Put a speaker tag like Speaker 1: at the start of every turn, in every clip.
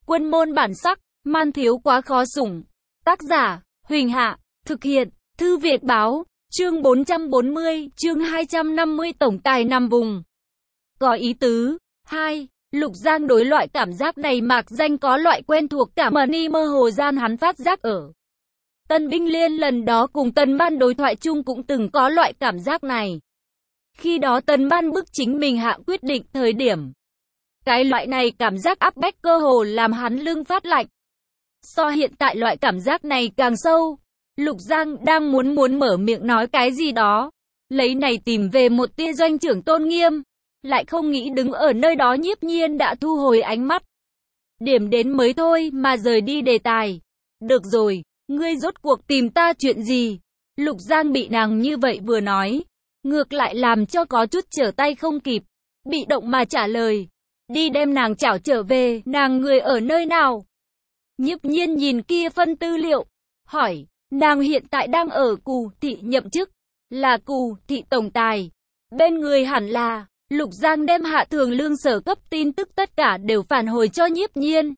Speaker 1: Quân môn bản sắc, man thiếu quá khó sủng. Tác giả, Huỳnh Hạ, thực hiện, Thư Việt Báo, chương 440, chương 250 tổng tài năm vùng. Có ý tứ. 2. Lục Giang đối loại cảm giác này mạc danh có loại quen thuộc cảm ơn mơ hồ gian hắn phát giác ở. Tân Binh Liên lần đó cùng Tần Ban đối thoại chung cũng từng có loại cảm giác này. Khi đó Tần Ban bức chính mình hạ quyết định thời điểm. Cái loại này cảm giác áp bách cơ hồ làm hắn lưng phát lạnh. So hiện tại loại cảm giác này càng sâu. Lục Giang đang muốn mở miệng nói cái gì đó. Lấy này tìm về một tia doanh trưởng tôn nghiêm. Lại không nghĩ đứng ở nơi đó Nhiếp Nhiên đã thu hồi ánh mắt. Điểm đến mới thôi mà rời đi đề tài. Được rồi, ngươi rốt cuộc tìm ta chuyện gì? Lục Giang bị nàng như vậy vừa nói. Ngược lại làm cho có chút trở tay không kịp. Bị động mà trả lời. Đi đem nàng chảo trở về, nàng người ở nơi nào? Nhiếp Nhiên nhìn kia phân tư liệu. Hỏi, nàng hiện tại đang ở Cù Thị nhậm chức. Là Cù Thị tổng tài. Bên người hẳn là... Lục Giang đem Hạ Thường Lương sở cấp tin tức tất cả đều phản hồi cho Nhiếp Nhiên.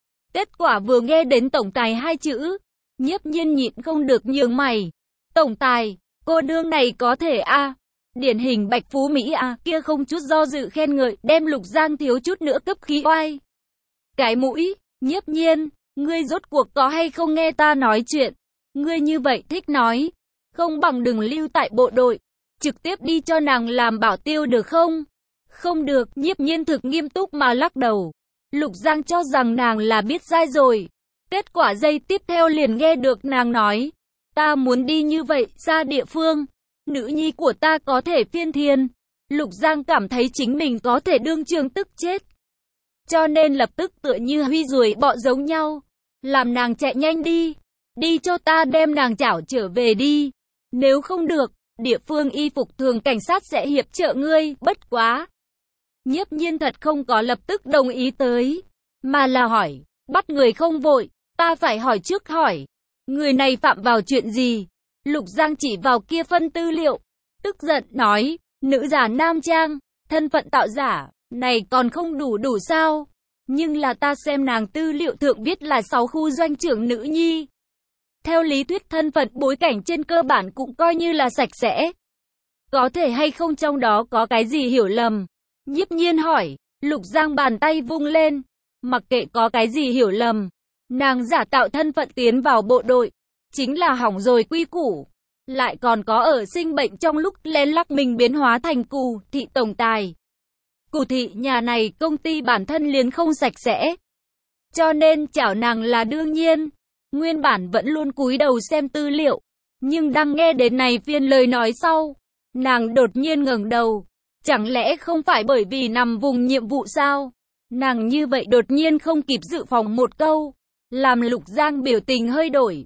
Speaker 1: Kết quả vừa nghe đến tổng tài hai chữ, Nhiếp Nhiên nhịn không được nhướng mày. Tổng tài, cô nương này có thể a? Điển hình Bạch Phú Mỹ a, kia không chút do dự khen ngợi, đem Lục Giang thiếu chút nữa cấp khí oai. Cái mũi, Nhiếp Nhiên, ngươi rốt cuộc có hay không nghe ta nói chuyện? Ngươi như vậy thích nói, không bằng đừng lưu tại bộ đội. Trực tiếp đi cho nàng làm bảo tiêu được không? Không được, Nhiếp Nhiên thực nghiêm túc mà lắc đầu. Lục Giang cho rằng nàng là biết sai rồi. Kết quả giây tiếp theo liền nghe được nàng nói. Ta muốn đi như vậy, ra địa phương. Nữ nhi của ta có thể phiên thiên. Lục Giang cảm thấy chính mình có thể đương trường tức chết. Cho nên lập tức tựa như huy ruồi bọ giống nhau. Làm nàng chạy nhanh đi. Đi cho ta đem nàng chảo trở về đi. Nếu không được, địa phương y phục thường cảnh sát sẽ hiệp trợ ngươi, bất quá. Nhiếp Nhiên thật không có lập tức đồng ý tới, mà là hỏi, bắt người không vội, ta phải hỏi trước hỏi. Người này phạm vào chuyện gì? Lục Giang chỉ vào kia phân tư liệu, tức giận nói, nữ giả nam trang, thân phận tạo giả, này còn không đủ sao? Nhưng là ta xem nàng tư liệu thượng viết là 6 khu doanh trưởng nữ nhi. Theo lý thuyết thân phận bối cảnh trên cơ bản cũng coi như là sạch sẽ. Có thể hay không trong đó có cái gì hiểu lầm? Nhiếp Nhiên hỏi. Lục Giang bàn tay vung lên. Mặc kệ có cái gì hiểu lầm. Nàng giả tạo thân phận tiến vào bộ đội. Chính là hỏng rồi quy củ. Lại còn có ở sinh bệnh trong lúc lén lắc mình biến hóa thành Cù Thị tổng tài. Cù Thị nhà này công ty bản thân liền không sạch sẽ. Cho nên chảo nàng là đương nhiên. Nguyên bản vẫn luôn cúi đầu xem tư liệu, nhưng đang nghe đến này phiên lời nói sau, nàng đột nhiên ngẩng đầu. Chẳng lẽ không phải bởi vì nằm vùng nhiệm vụ sao? Nàng như vậy đột nhiên không kịp dự phòng một câu, làm Lục Giang biểu tình hơi đổi.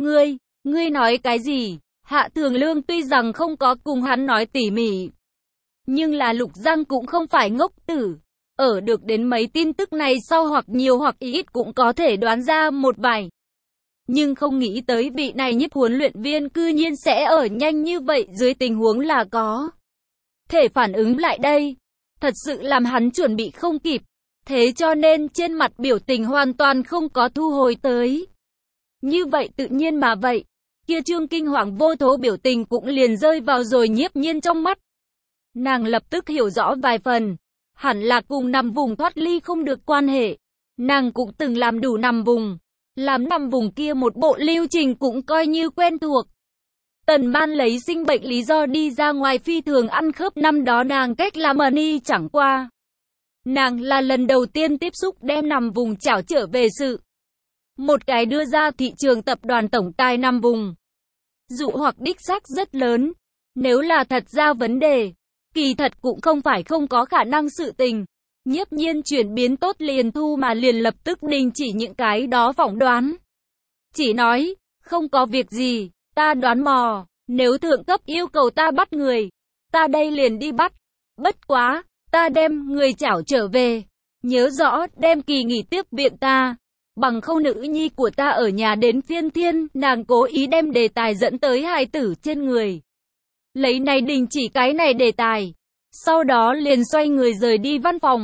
Speaker 1: Ngươi nói cái gì? Hạ Thường Lương tuy rằng không có cùng hắn nói tỉ mỉ, nhưng là Lục Giang cũng không phải ngốc tử. Ở được đến mấy tin tức này sau hoặc nhiều hoặc ít cũng có thể đoán ra một vài. Nhưng không nghĩ tới vị này Nhiếp huấn luyện viên cư nhiên sẽ ở nhanh như vậy dưới tình huống là có thể phản ứng lại đây. Thật sự làm hắn chuẩn bị không kịp. Thế cho nên trên mặt biểu tình hoàn toàn không có thu hồi tới. Như vậy tự nhiên mà vậy. Kia trương kinh hoàng vô thố biểu tình cũng liền rơi vào rồi Nhiếp Nhiên trong mắt. Nàng lập tức hiểu rõ vài phần. Hẳn là cùng nằm vùng thoát ly không được quan hệ. Nàng cũng từng làm đủ nằm vùng. Làm nằm vùng kia một bộ lưu trình cũng coi như quen thuộc. Tần Ban lấy sinh bệnh lý do đi ra ngoài phi thường ăn khớp năm đó nàng cách làm chẳng qua. Nàng là lần đầu tiên tiếp xúc đem nằm vùng chảo trở về sự. Một cái đưa ra thị trường tập đoàn tổng tài nằm vùng. Dụ hoặc đích xác rất lớn. Nếu là thật ra vấn đề, kỳ thật cũng không phải không có khả năng sự tình. Nhiếp Nhiên chuyển biến tốt liền thu mà liền lập tức đình chỉ những cái đó phỏng đoán. Chỉ nói, không có việc gì, ta đoán mò, nếu thượng cấp yêu cầu ta bắt người, ta đây liền đi bắt. Bất quá, ta đem người chảo trở về. Nhớ rõ đem kỳ nghỉ tiếp viện ta. Bằng không nữ nhi của ta ở nhà đến phiên thiên, nàng cố ý đem đề tài dẫn tới hài tử trên người. Lấy này đình chỉ cái này đề tài. Sau đó liền xoay người rời đi văn phòng.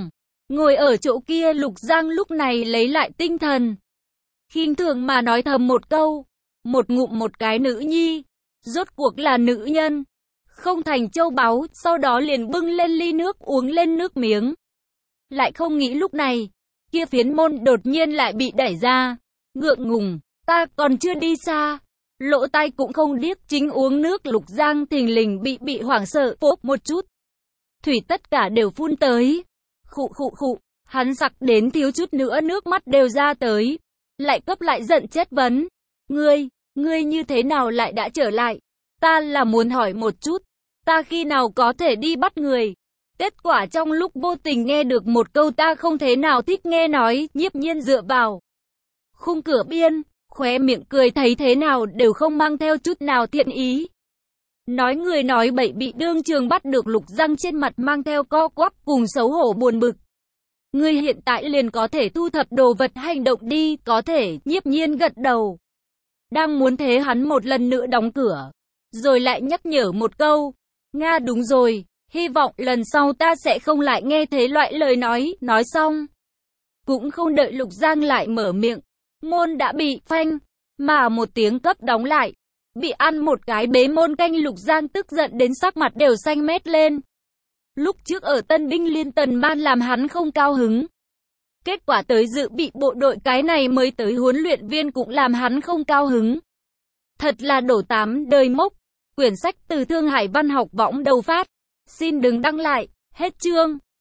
Speaker 1: Ngồi ở chỗ kia Lục Giang lúc này lấy lại tinh thần. Khinh thường mà nói thầm một câu. Một ngụm một cái nữ nhi. Rốt cuộc là nữ nhân. Không thành châu báu, sau đó liền bưng lên ly nước uống lên nước miếng. Lại không nghĩ lúc này, kia phiến môn đột nhiên lại bị đẩy ra. Ngượng ngùng, ta còn chưa đi xa. Lỗ tai cũng không điếc, chính uống nước Lục Giang thình lình bị hoảng sợ, phốp một chút. Thủy tất cả đều phun tới. Khụ khụ khụ, hắn sặc đến thiếu chút nữa nước mắt đều ra tới. Lại cấp lại giận chất vấn. Ngươi như thế nào lại đã trở lại? Ta là muốn hỏi một chút, ta khi nào có thể đi bắt người? Kết quả trong lúc vô tình nghe được một câu ta không thế nào thích nghe nói, Nhiếp Nhiên dựa vào khung cửa biên, khóe miệng cười thấy thế nào đều không mang theo chút nào thiện ý. Nói người nói bậy bị đương trường bắt được Lục Giang trên mặt mang theo co quắp cùng xấu hổ buồn bực. Ngươi hiện tại liền có thể thu thập đồ vật hành động đi, có thể, Nhiếp Nhiên gật đầu. Đang muốn thế hắn một lần nữa đóng cửa, rồi lại nhắc nhở một câu. Nga đúng rồi, hy vọng lần sau ta sẽ không lại nghe thế loại lời nói xong. Cũng không đợi Lục Giang lại mở miệng, môn đã bị phanh, mà một tiếng cấp đóng lại. Bị ăn một cái bế môn canh Lục Giang tức giận đến sắc mặt đều xanh mét lên. Lúc trước ở Tân Binh Liên Tần Ban làm hắn không cao hứng. Kết quả tới dự bị bộ đội cái này mới tới huấn luyện viên cũng làm hắn không cao hứng. Thật là đổ tám đời mốc. Quyển sách từ Thương Hải Văn học võng đầu phát. Xin đừng đăng lại. Hết chương.